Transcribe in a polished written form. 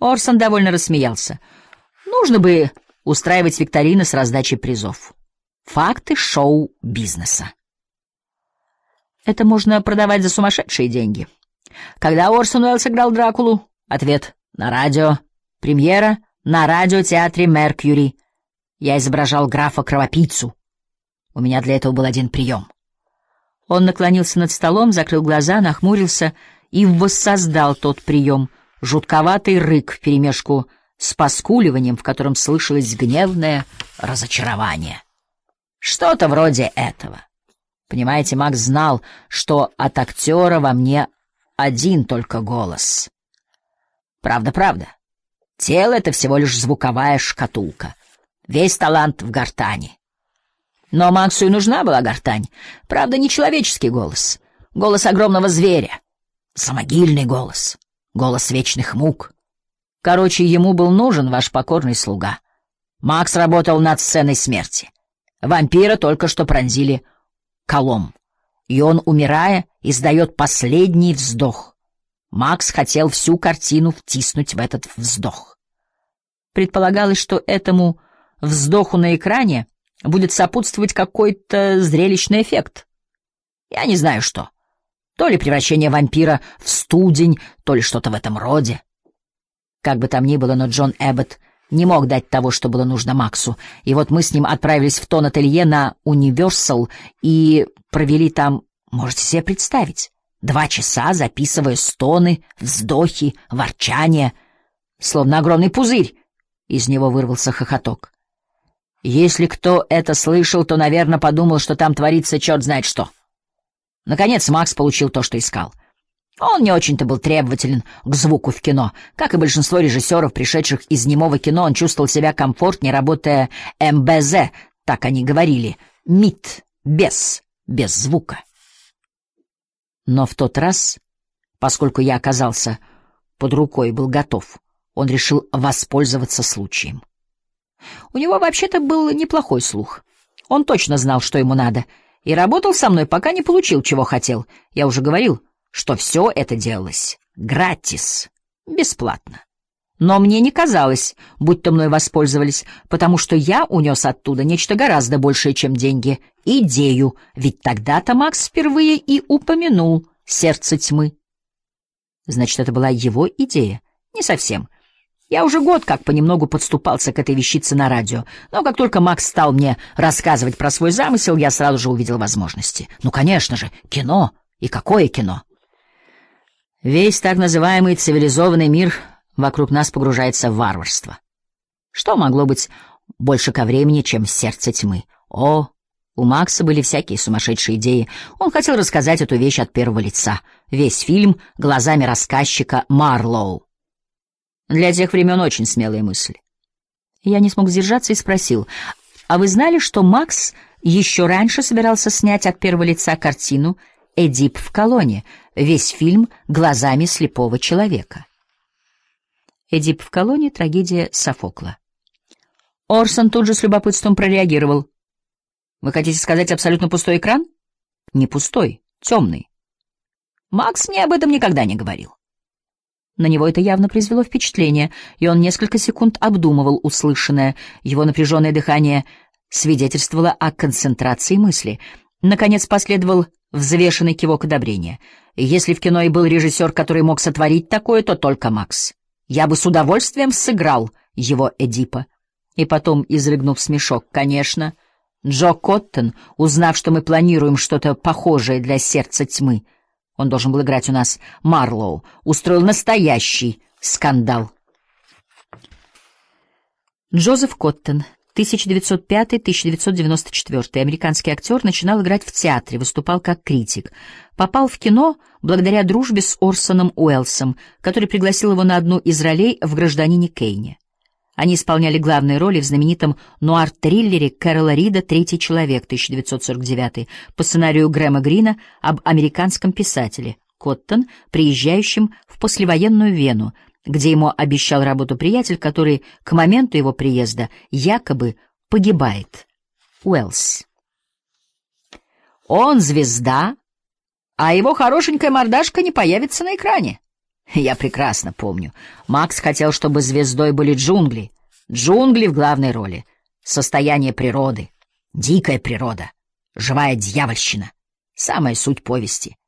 Орсон довольно рассмеялся. Нужно бы устраивать викторины с раздачей призов. Факты шоу-бизнеса. Это можно продавать за сумасшедшие деньги. Когда Орсон Уэллс играл Дракулу? Ответ: на радио. Премьера на радиотеатре Меркьюри. Я изображал графа-кровопийцу. У меня для этого был один прием. Он наклонился над столом, закрыл глаза, нахмурился и воссоздал тот прием. Жутковатый рык вперемешку с поскуливанием, в котором слышалось гневное разочарование. Что-то вроде этого. Понимаете, Макс знал, что от актера во мне один только голос. Правда. Тело — это всего лишь звуковая шкатулка. Весь талант в гортани. Но Максу и нужна была гортань. Правда, не человеческий голос. Голос огромного зверя. Самогильный голос. Голос вечных мук. Короче, ему был нужен ваш покорный слуга. Макс работал над сценой смерти. Вампира только что пронзили колом, и он, умирая, издает последний вздох. Макс хотел всю картину втиснуть в этот вздох. Предполагалось, что этому вздоху на экране будет сопутствовать какой-то зрелищный эффект. Я не знаю что. То ли превращение вампира в студень, то ли что-то в этом роде. Как бы там ни было, но Джон Эбботт не мог дать того, что было нужно Максу. И вот мы с ним отправились в тон-ателье на Universal и провели там, можете себе представить, 2 часа, записывая стоны, вздохи, ворчания, словно огромный пузырь. Из него вырвался хохоток. Если кто это слышал, то, наверное, подумал, что там творится черт знает что. Наконец Макс получил то, что искал. Он не очень-то был требователен к звуку в кино. Как и большинство режиссеров, пришедших из немого кино, он чувствовал себя комфортнее, работая МБЗ, так они говорили, МИТ, без звука. Но в тот раз, поскольку я оказался под рукой и был готов, он решил воспользоваться случаем. У него вообще-то был неплохой слух. Он точно знал, что ему надо, и работал со мной, пока не получил, чего хотел. Я уже говорил, что все это делалось гратис, бесплатно. Но мне не казалось, будто мной воспользовались, потому что я унес оттуда нечто гораздо большее, чем деньги, идею, ведь тогда-то Макс впервые и упомянул «Сердце тьмы». Значит, это была его идея? Не совсем. Я уже год как понемногу подступался к этой вещице на радио, но как только Макс стал мне рассказывать про свой замысел, я сразу же увидел возможности. Ну, конечно же, кино. И какое кино? Весь так называемый цивилизованный мир вокруг нас погружается в варварство. Что могло быть больше ко времени, чем «Сердце тьмы»? О, у Макса были всякие сумасшедшие идеи. Он хотел рассказать эту вещь от первого лица. Весь фильм глазами рассказчика Марлоу. Для тех времен очень смелые мысли. Я не смог сдержаться и спросил: а вы знали, что Макс еще раньше собирался снять от первого лица картину «Эдип в колонне», весь фильм глазами слепого человека? «Эдип в колонне» — трагедия Софокла. Орсон тут же с любопытством прореагировал. Вы хотите сказать абсолютно пустой экран? Не пустой, темный. Макс мне об этом никогда не говорил. На него это явно произвело впечатление, и он несколько секунд обдумывал услышанное. Его напряженное дыхание свидетельствовало о концентрации мысли. Наконец последовал взвешенный кивок одобрения. Если в кино и был режиссер, который мог сотворить такое, то только Макс. Я бы с удовольствием сыграл его Эдипа. И потом, изрыгнув смешок, конечно, Джо Коттон, узнав, что мы планируем что-то похожее для «Сердца тьмы», он должен был играть у нас Марлоу, устроил настоящий скандал. Джозеф Коттон, 1905-1994, американский актер, начинал играть в театре, выступал как критик. Попал в кино благодаря дружбе с Орсоном Уэллсом, который пригласил его на одну из ролей в «Гражданине Кейне». Они исполняли главные роли в знаменитом нуар-триллере Кэрола Рида «Третий человек» 1949 по сценарию Грэма Грина об американском писателе Коттон, приезжающем в послевоенную Вену, где ему обещал работу приятель, который к моменту его приезда якобы погибает. Уэллс. Он звезда, а его хорошенькая мордашка не появится на экране. Я прекрасно помню. Макс хотел, чтобы звездой были джунгли. Джунгли в главной роли. Состояние природы. Дикая природа. Живая дьявольщина. Самая суть повести.